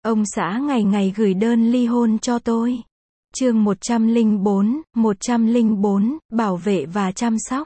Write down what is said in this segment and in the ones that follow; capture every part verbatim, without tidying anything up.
Ông xã ngày ngày gửi đơn ly hôn cho tôi. Chương một trăm lẻ bốn, một trăm lẻ bốn, bảo vệ và chăm sóc.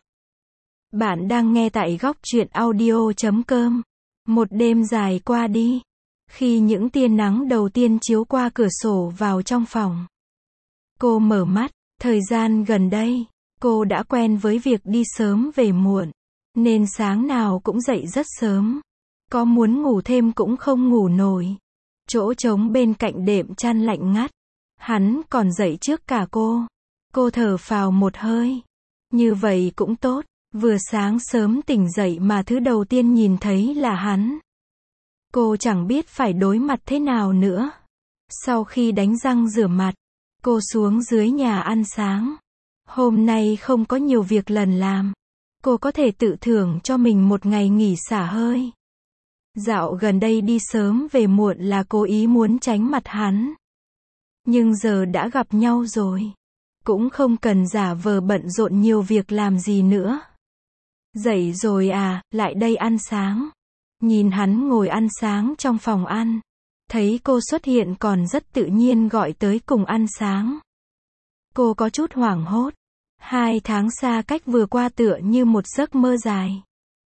Bạn đang nghe tại góc truyện audio chấm com. Một đêm dài qua đi. Khi những tia nắng đầu tiên chiếu qua cửa sổ vào trong phòng, cô mở mắt. Thời gian gần đây, cô đã quen với việc đi sớm về muộn, nên sáng nào cũng dậy rất sớm. Có muốn ngủ thêm cũng không ngủ nổi. Chỗ trống bên cạnh đệm chăn lạnh ngắt. Hắn còn dậy trước cả cô. Cô thở phào một hơi. Như vậy cũng tốt. Vừa sáng sớm tỉnh dậy mà thứ đầu tiên nhìn thấy là hắn. Cô chẳng biết phải đối mặt thế nào nữa. Sau khi đánh răng rửa mặt, cô xuống dưới nhà ăn sáng. Hôm nay không có nhiều việc lần làm. Cô có thể tự thưởng cho mình một ngày nghỉ xả hơi. Dạo gần đây đi sớm về muộn là cố ý muốn tránh mặt hắn. Nhưng giờ đã gặp nhau rồi, cũng không cần giả vờ bận rộn nhiều việc làm gì nữa. Dậy rồi à, lại đây ăn sáng. Nhìn hắn ngồi ăn sáng trong phòng ăn, thấy cô xuất hiện còn rất tự nhiên gọi tới cùng ăn sáng. Cô có chút hoảng hốt. Hai tháng xa cách vừa qua tựa như một giấc mơ dài.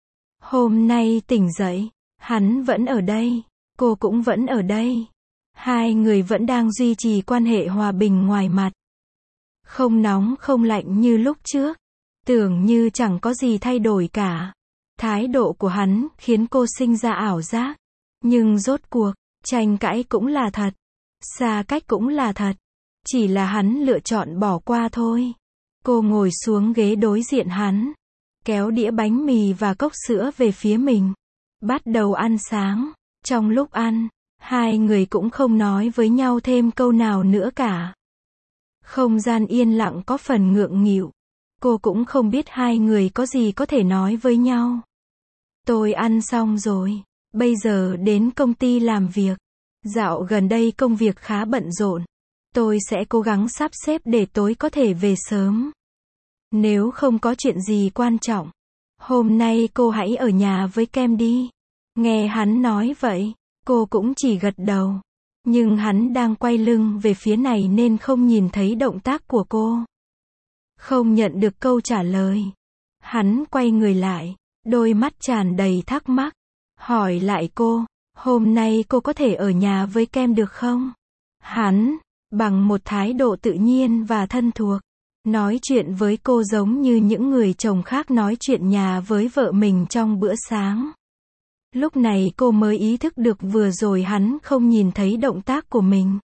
Hôm nay tỉnh dậy, hắn vẫn ở đây, cô cũng vẫn ở đây. Hai người vẫn đang duy trì quan hệ hòa bình ngoài mặt. Không nóng không lạnh như lúc trước. Tưởng như chẳng có gì thay đổi cả. Thái độ của hắn khiến cô sinh ra ảo giác. Nhưng rốt cuộc, tranh cãi cũng là thật. Xa cách cũng là thật. Chỉ là hắn lựa chọn bỏ qua thôi. Cô ngồi xuống ghế đối diện hắn, kéo đĩa bánh mì và cốc sữa về phía mình. Bắt đầu ăn sáng. Trong lúc ăn, hai người cũng không nói với nhau thêm câu nào nữa cả. Không gian yên lặng có phần ngượng nghịu. Cô cũng không biết hai người có gì có thể nói với nhau. Tôi ăn xong rồi. Bây giờ đến công ty làm việc. Dạo gần đây công việc khá bận rộn. Tôi sẽ cố gắng sắp xếp để tối có thể về sớm. Nếu không có chuyện gì quan trọng, hôm nay cô hãy ở nhà với Kem đi. Nghe hắn nói vậy, cô cũng chỉ gật đầu. Nhưng hắn đang quay lưng về phía này nên không nhìn thấy động tác của cô. Không nhận được câu trả lời. Hắn quay người lại, đôi mắt tràn đầy thắc mắc. Hỏi lại cô, hôm nay cô có thể ở nhà với Kem được không? Hắn, bằng một thái độ tự nhiên và thân thuộc, nói chuyện với cô giống như những người chồng khác nói chuyện nhà với vợ mình trong bữa sáng. Lúc này cô mới ý thức được vừa rồi hắn không nhìn thấy động tác của mình.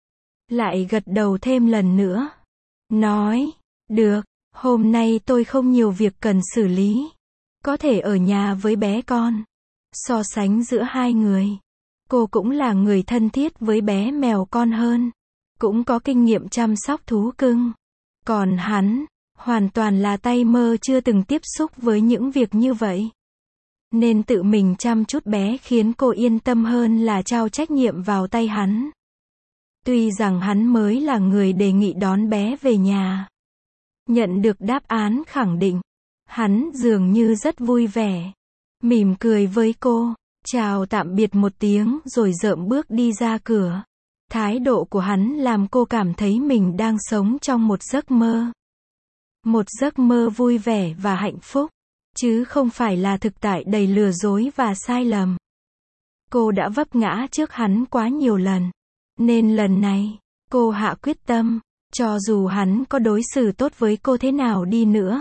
Lại gật đầu thêm lần nữa. Nói, được, hôm nay tôi không nhiều việc cần xử lý. Có thể ở nhà với bé con. So sánh giữa hai người, cô cũng là người thân thiết với bé mèo con hơn. Cũng có kinh nghiệm chăm sóc thú cưng. Còn hắn, hoàn toàn là tay mơ chưa từng tiếp xúc với những việc như vậy. Nên tự mình chăm chút bé khiến cô yên tâm hơn là trao trách nhiệm vào tay hắn. Tuy rằng hắn mới là người đề nghị đón bé về nhà. Nhận được đáp án khẳng định, hắn dường như rất vui vẻ. Mỉm cười với cô, chào tạm biệt một tiếng rồi dợm bước đi ra cửa. Thái độ của hắn làm cô cảm thấy mình đang sống trong một giấc mơ. Một giấc mơ vui vẻ và hạnh phúc, chứ không phải là thực tại đầy lừa dối và sai lầm. Cô đã vấp ngã trước hắn quá nhiều lần. Nên lần này, cô hạ quyết tâm, cho dù hắn có đối xử tốt với cô thế nào đi nữa,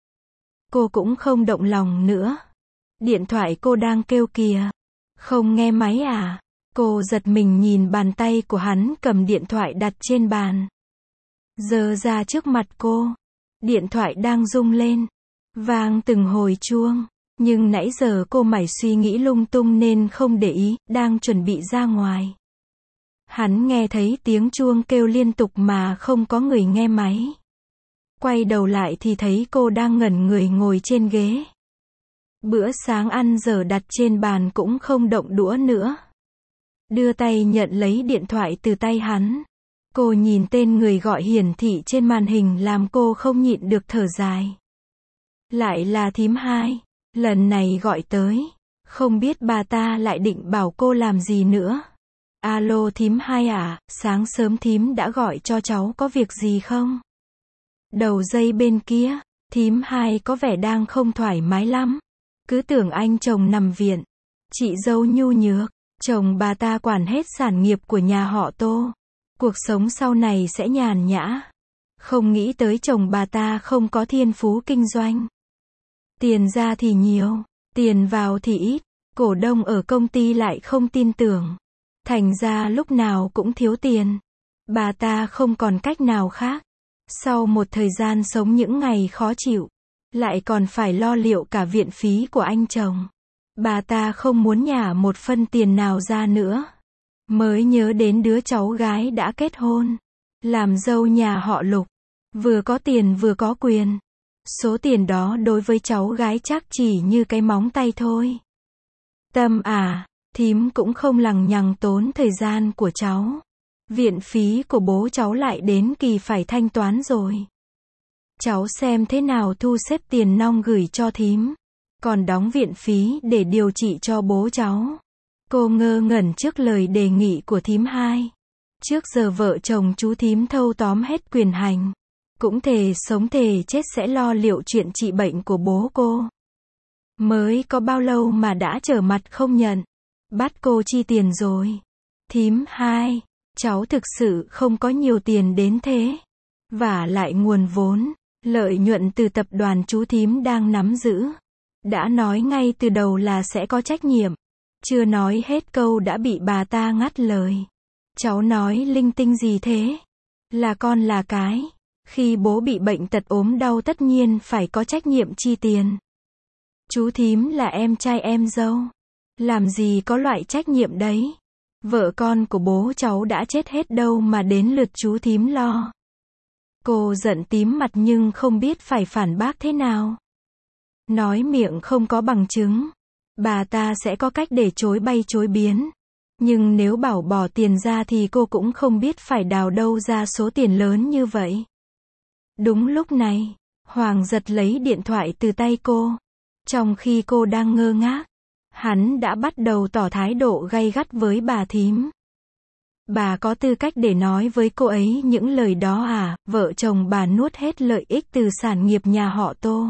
cô cũng không động lòng nữa. Điện thoại cô đang kêu kìa. Không nghe máy à? Cô giật mình nhìn bàn tay của hắn cầm điện thoại đặt trên bàn. Giơ ra trước mặt cô. Điện thoại đang rung lên. Vang từng hồi chuông. Nhưng nãy giờ cô mải suy nghĩ lung tung nên không để ý, đang chuẩn bị ra ngoài. Hắn nghe thấy tiếng chuông kêu liên tục mà không có người nghe máy. Quay đầu lại thì thấy cô đang ngẩn người ngồi trên ghế. Bữa sáng ăn giờ đặt trên bàn cũng không động đũa nữa. Đưa tay nhận lấy điện thoại từ tay hắn. Cô nhìn tên người gọi hiển thị trên màn hình làm cô không nhịn được thở dài. Lại là thím hai. Lần này gọi tới. Không biết bà ta lại định bảo cô làm gì nữa. Alo thím hai à, sáng sớm thím đã gọi cho cháu có việc gì không? Đầu dây bên kia, thím hai có vẻ đang không thoải mái lắm. Cứ tưởng anh chồng nằm viện. Chị dâu nhu nhược, chồng bà ta quản hết sản nghiệp của nhà họ Tô. Cuộc sống sau này sẽ nhàn nhã. Không nghĩ tới chồng bà ta không có thiên phú kinh doanh. Tiền ra thì nhiều, tiền vào thì ít, cổ đông ở công ty lại không tin tưởng. Thành ra lúc nào cũng thiếu tiền. Bà ta không còn cách nào khác. Sau một thời gian sống những ngày khó chịu, lại còn phải lo liệu cả viện phí của anh chồng. Bà ta không muốn nhả một phân tiền nào ra nữa. Mới nhớ đến đứa cháu gái đã kết hôn. Làm dâu nhà họ Lục. Vừa có tiền vừa có quyền. Số tiền đó đối với cháu gái chắc chỉ như cái móng tay thôi. Tâm à, thím cũng không lằng nhằng tốn thời gian của cháu. Viện phí của bố cháu lại đến kỳ phải thanh toán rồi. Cháu xem thế nào thu xếp tiền nong gửi cho thím. Còn đóng viện phí để điều trị cho bố cháu. Cô ngơ ngẩn trước lời đề nghị của thím hai. Trước giờ vợ chồng chú thím thâu tóm hết quyền hành. Cũng thề sống thề chết sẽ lo liệu chuyện trị bệnh của bố cô. Mới có bao lâu mà đã trở mặt không nhận. Bắt cô chi tiền rồi. Thím hai, cháu thực sự không có nhiều tiền đến thế. Và lại nguồn vốn, lợi nhuận từ tập đoàn chú thím đang nắm giữ. Đã nói ngay từ đầu là sẽ có trách nhiệm. Chưa nói hết câu đã bị bà ta ngắt lời. Cháu nói linh tinh gì thế? Là con là cái. Khi bố bị bệnh tật ốm đau tất nhiên phải có trách nhiệm chi tiền. Chú thím là em trai em dâu. Làm gì có loại trách nhiệm đấy. Vợ con của bố cháu đã chết hết đâu mà đến lượt chú thím lo. Cô giận tím mặt nhưng không biết phải phản bác thế nào. Nói miệng không có bằng chứng. Bà ta sẽ có cách để chối bay chối biến. Nhưng nếu bảo bỏ tiền ra thì cô cũng không biết phải đào đâu ra số tiền lớn như vậy. Đúng lúc này, Hoàng giật lấy điện thoại từ tay cô. Trong khi cô đang ngơ ngác, hắn đã bắt đầu tỏ thái độ gay gắt với bà thím. Bà có tư cách để nói với cô ấy những lời đó à? Vợ chồng bà nuốt hết lợi ích từ sản nghiệp nhà họ Tô.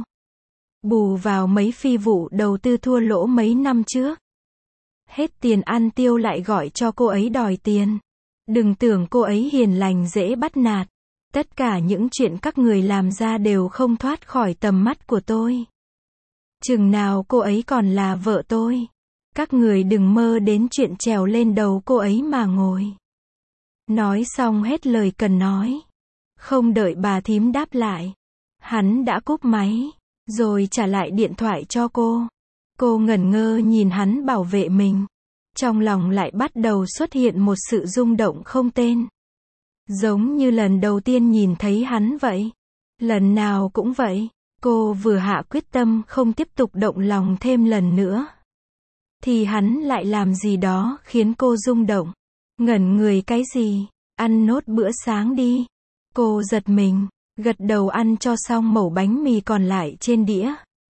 Bù vào mấy phi vụ đầu tư thua lỗ mấy năm trước. Hết tiền ăn tiêu lại gọi cho cô ấy đòi tiền. Đừng tưởng cô ấy hiền lành dễ bắt nạt. Tất cả những chuyện các người làm ra đều không thoát khỏi tầm mắt của tôi. Chừng nào cô ấy còn là vợ tôi. Các người đừng mơ đến chuyện trèo lên đầu cô ấy mà ngồi. Nói xong hết lời cần nói. Không đợi bà thím đáp lại. Hắn đã cúp máy. Rồi trả lại điện thoại cho cô. Cô ngẩn ngơ nhìn hắn bảo vệ mình. Trong lòng lại bắt đầu xuất hiện một sự rung động không tên. Giống như lần đầu tiên nhìn thấy hắn vậy. Lần nào cũng vậy. Cô vừa hạ quyết tâm không tiếp tục động lòng thêm lần nữa. Thì hắn lại làm gì đó khiến cô rung động. Ngẩn người cái gì? Ăn nốt bữa sáng đi. Cô giật mình. Gật đầu ăn cho xong mẩu bánh mì còn lại trên đĩa.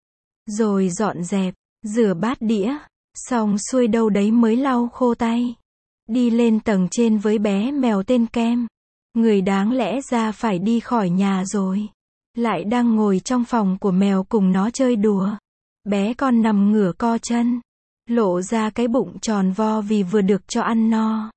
Rồi dọn dẹp, rửa bát đĩa. Xong xuôi đâu đấy mới lau khô tay. Đi lên tầng trên với bé mèo tên Kem. Người đáng lẽ ra phải đi khỏi nhà rồi. Lại đang ngồi trong phòng của mèo cùng nó chơi đùa. Bé con nằm ngửa co chân. Lộ ra cái bụng tròn vo vì vừa được cho ăn no.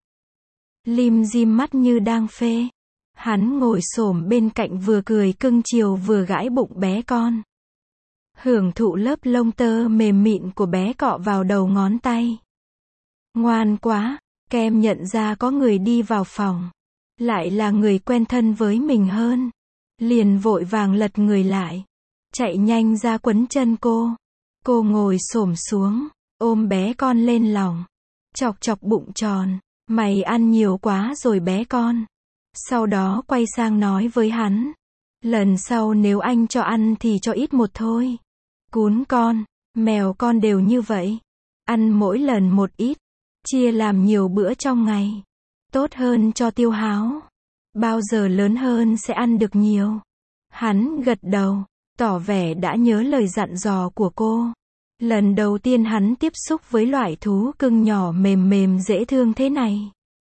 Lim dim mắt như đang phê. Hắn ngồi xổm bên cạnh vừa cười cưng chiều vừa gãi bụng bé con. Hưởng thụ lớp lông tơ mềm mịn của bé cọ vào đầu ngón tay. Ngoan quá, Kem nhận ra có người đi vào phòng. Lại là người quen thân với mình hơn. Liền vội vàng lật người lại. Chạy nhanh ra quấn chân cô. Cô ngồi xổm xuống, ôm bé con lên lòng. Chọc chọc bụng tròn. Mày ăn nhiều quá rồi bé con. Sau đó quay sang nói với hắn. Lần sau nếu anh cho ăn thì cho ít một thôi. Cún con, mèo con đều như vậy. Ăn mỗi lần một ít. Chia làm nhiều bữa trong ngày. Tốt hơn cho tiêu háo. Bao giờ lớn hơn sẽ ăn được nhiều. Hắn gật đầu, tỏ vẻ đã nhớ lời dặn dò của cô. Lần đầu tiên hắn tiếp xúc với loại thú cưng nhỏ mềm mềm dễ thương thế này.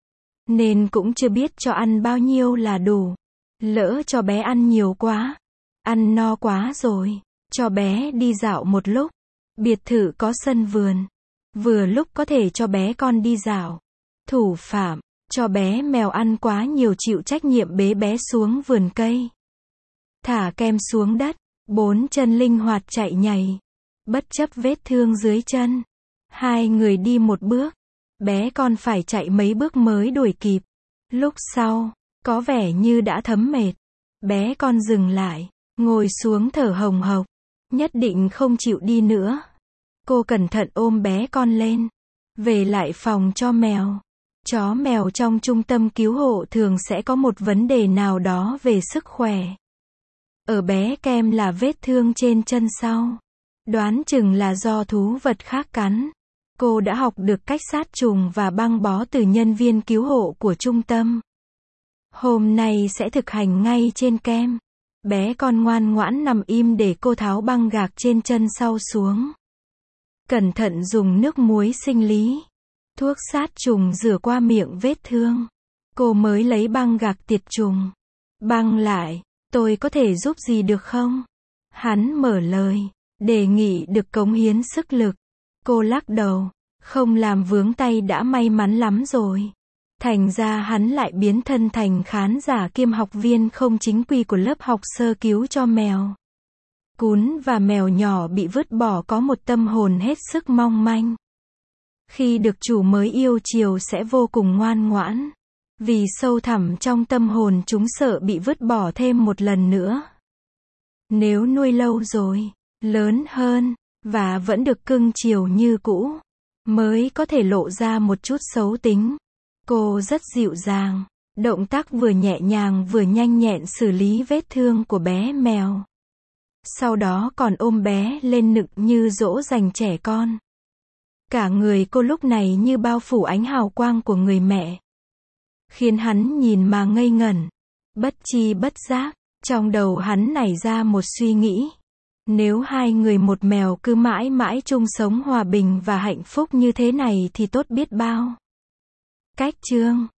nên cũng chưa biết cho ăn bao nhiêu là đủ. Lỡ cho bé ăn nhiều quá, ăn no quá rồi, cho bé đi dạo một lúc. Biệt thự có sân vườn, vừa lúc có thể cho bé con đi dạo. Thủ phạm, cho bé mèo ăn quá nhiều chịu trách nhiệm bế bé xuống vườn cây. Thả kem xuống đất, bốn chân linh hoạt chạy nhảy, bất chấp vết thương dưới chân. Hai người đi một bước, bé con phải chạy mấy bước mới đuổi kịp. Lúc sau, có vẻ như đã thấm mệt. Bé con dừng lại, ngồi xuống thở hồng hộc, nhất định không chịu đi nữa. Cô cẩn thận ôm bé con lên, về lại phòng cho mèo. Chó mèo trong trung tâm cứu hộ thường sẽ có một vấn đề nào đó về sức khỏe. Ở bé Kem là vết thương trên chân sau. Đoán chừng là do thú vật khác cắn. Cô đã học được cách sát trùng và băng bó từ nhân viên cứu hộ của trung tâm. Hôm nay sẽ thực hành ngay trên Kem. Bé con ngoan ngoãn nằm im để cô tháo băng gạc trên chân sau xuống. Cẩn thận dùng nước muối sinh lý, thuốc sát trùng rửa qua miệng vết thương. Cô mới lấy băng gạc tiệt trùng. Băng lại, tôi có thể giúp gì được không? Hắn mở lời, đề nghị được cống hiến sức lực. Cô lắc đầu, không làm vướng tay đã may mắn lắm rồi. Thành ra hắn lại biến thân thành khán giả kiêm học viên không chính quy của lớp học sơ cứu cho mèo. Cún và mèo nhỏ bị vứt bỏ có một tâm hồn hết sức mong manh. Khi được chủ mới yêu chiều sẽ vô cùng ngoan ngoãn. Vì sâu thẳm trong tâm hồn chúng sợ bị vứt bỏ thêm một lần nữa. Nếu nuôi lâu rồi, lớn hơn, và vẫn được cưng chiều như cũ, mới có thể lộ ra một chút xấu tính. Cô rất dịu dàng, động tác vừa nhẹ nhàng vừa nhanh nhẹn xử lý vết thương của bé mèo. Sau đó còn ôm bé lên nựng như dỗ dành trẻ con. Cả người cô lúc này như bao phủ ánh hào quang của người mẹ, khiến hắn nhìn mà ngây ngẩn. Bất chi bất giác, trong đầu hắn nảy ra một suy nghĩ. Nếu hai người một mèo cứ mãi mãi chung sống hòa bình và hạnh phúc như thế này thì tốt biết bao. Cách chương